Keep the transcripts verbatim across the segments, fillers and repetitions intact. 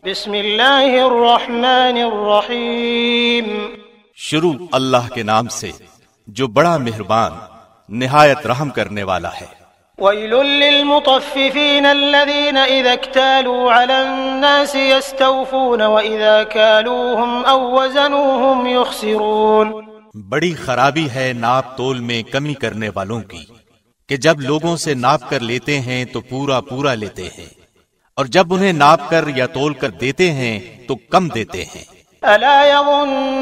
بسم اللہ الرحمن الرحیم شروع اللہ کے نام سے جو بڑا مہربان نہایت رحم کرنے والا ہے۔ ویل للمطففین الذین اذا اکتالوا علی الناس یستوفون واذا کالوهم او وزنوهم یخسرون۔ بڑی خرابی ہے ناپ تول میں کمی کرنے والوں کی کہ جب لوگوں سے ناپ کر لیتے ہیں تو پورا پورا لیتے ہیں، اور جب انہیں ناپ کر یا تول کر دیتے ہیں تو کم دیتے ہیں۔ الا يظن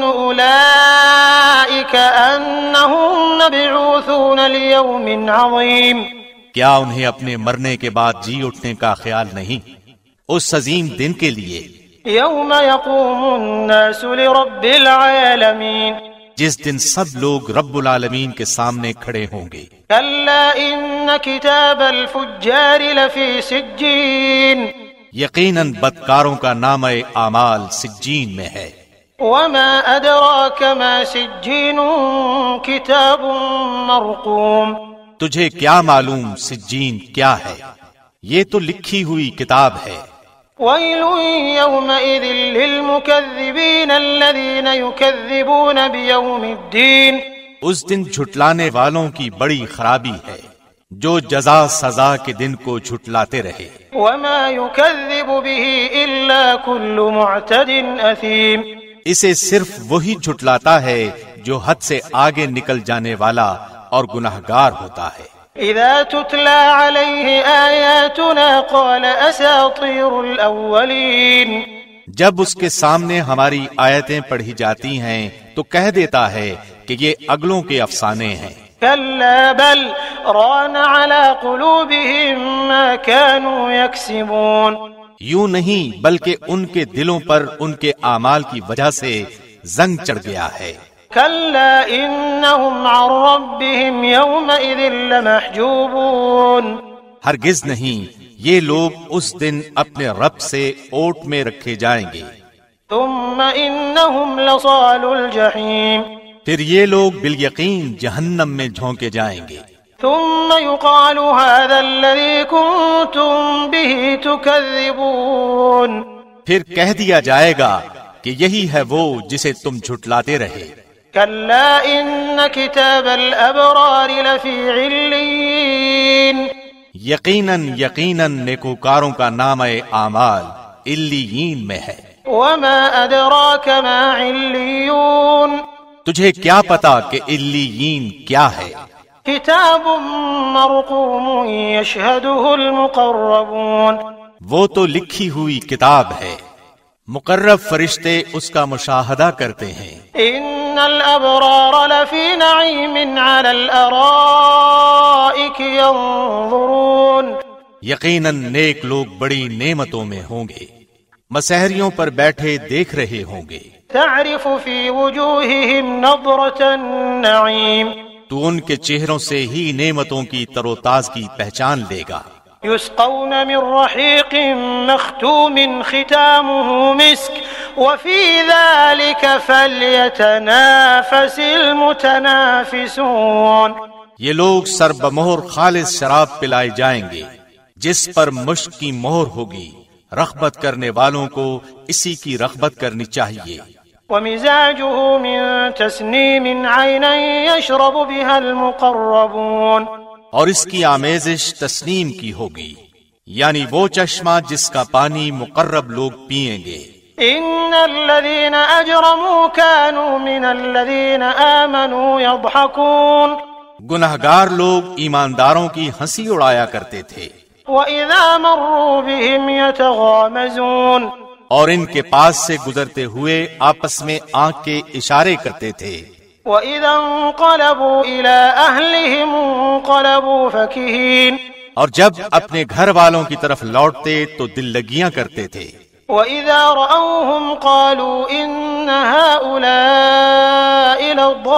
اولئک انہم مبعوثون لیوم عظیم۔ کیا انہیں اپنے مرنے کے بعد جی اٹھنے کا خیال نہیں اس عظیم دن کے لیے؟ یوم یقوم الناس لرب العالمین، جس دن سب لوگ رب العالمین کے سامنے کھڑے ہوں گے۔ کلا ان کتاب الفجار لفی سجین، یقیناً بدکاروں کا نامہ اعمال سجین میں ہے۔ وما ادراک ما سجین کتاب مرقوم، تجھے کیا معلوم سجین کیا ہے؟ یہ تو لکھی ہوئی کتاب ہے۔ ویل یومئذ للمکذبین الذین یکذبون بیوم الدین، اس دن جھٹلانے والوں کی بڑی خرابی ہے جو جزا سزا کے دن کو جھٹلاتے رہے۔ وما یکذب به الا کل معتد اثیم، اسے صرف وہی جھٹلاتا ہے جو حد سے آگے نکل جانے والا اور گناہگار ہوتا ہے۔ اذا تتلى علیہ آیاتنا قال اساطیر الاولین، جب اس کے سامنے ہماری آیتیں پڑھی جاتی ہیں تو کہہ دیتا ہے کہ یہ اگلوں کے افسانے ہیں۔ کلا بل ران على قلوبهم ما كانوا يكسبون، یوں نہیں بلکہ ان کے دلوں پر ان کے اعمال کی وجہ سے زنگ چڑھ گیا ہے۔ کلا انہم عن ربهم یومئذ لمحجوبون، ہرگز نہیں، یہ لوگ اس دن اپنے رب سے اوٹ میں رکھے جائیں گے۔ ثم انہم لصال الجحیم، پھر یہ لوگ بالیقین جہنم میں جھونکے جائیں گے۔ ثم يقال هذا الذي كنتم به تكذبون، پھر کہہ دیا جائے گا کہ یہی ہے وہ جسے تم جھٹلاتے رہے۔ كلا ان كتاب الابرار لفی علین، یقیناً یقیناً نیکوکاروں کا نامہ اعمال علیین میں ہے۔ وما ادراک ما علیون، تجھے کیا پتا کہ علیین کیا ہے؟ کتاب مرقوم یشہدہ المقربون، وہ تو لکھی ہوئی کتاب ہے، مقرب فرشتے اس کا مشاہدہ کرتے ہیں۔ ان الابرار لفی نعیم علی الارائک ینظرون، یقیناً نیک لوگ بڑی نعمتوں میں ہوں گے، مسحریوں پر بیٹھے دیکھ رہے ہوں گے۔ تعرف فی وجوہہم نظرۃ النعیم، تو ان کے چہروں سے ہی نعمتوں کی تر و تازگی پہچان لے گا۔ یسقون من رحیق مختوم ختامہ مسک وفی ذلک فلیتنافس المتنافسون، یہ لوگ سر بمہر خالص شراب پلائے جائیں گے جس پر مشک کی مہر ہوگی، رغبت کرنے والوں کو اسی کی رغبت کرنی چاہیے۔ ومزاجه من تسنیم عینا یشرب بها المقربون، اور اس کی آمیزش تسنیم کی ہوگی، یعنی وہ چشمہ جس کا پانی مقرب لوگ پئیں گے۔ ان الذین اجرموا كانوا من الذین آمنوا يضحكون، گنہگار لوگ ایمانداروں کی ہنسی اڑایا کرتے تھے۔ وَإِذَا مَرُّوا بِهِمْ يَتَغَامَزُونَ، اور ان کے پاس سے گزرتے ہوئے آپس میں آنکھ کے اشارے کرتے تھے۔ وَإِذَا انقلبوا إِلَىٰ أَهْلِهِمْ انقلبوا فَكِهِينَ، اور جب اپنے گھر والوں کی طرف لوٹتے تو دل لگیاں کرتے تھے۔ وَإِذَا رَأَوْهُمْ قَالُوا إِنَّ هَٰؤُلَاءِ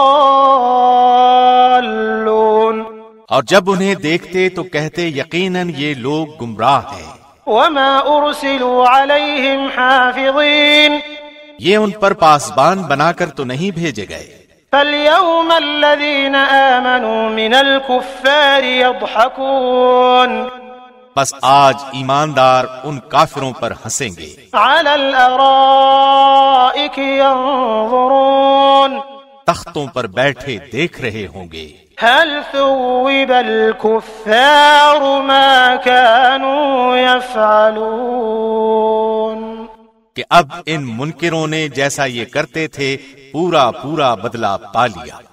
لَضَالُّونَ، اور جب انہیں دیکھتے تو کہتے یقیناً یہ لوگ گمراہ ہیں۔ وَمَا أُرْسِلُوا عَلَيْهِمْ حَافِظِينَ، یہ ان پر پاسبان بنا کر تو نہیں بھیجے گئے۔ فَالْيَوْمَ الَّذِينَ آمَنُوا مِنَ الْكُفَّارِ يَضْحَكُونَ، بس آج ایماندار ان کافروں پر ہنسیں گے. على الارائك ينظرون تختوں پر بیٹھے دیکھ رہے ہوں گے. هل ثوب الكفار ما كانوا يفعلون کہ اب ان منکروں نے جیسا یہ کرتے تھے پورا پورا بدلہ پا لیا.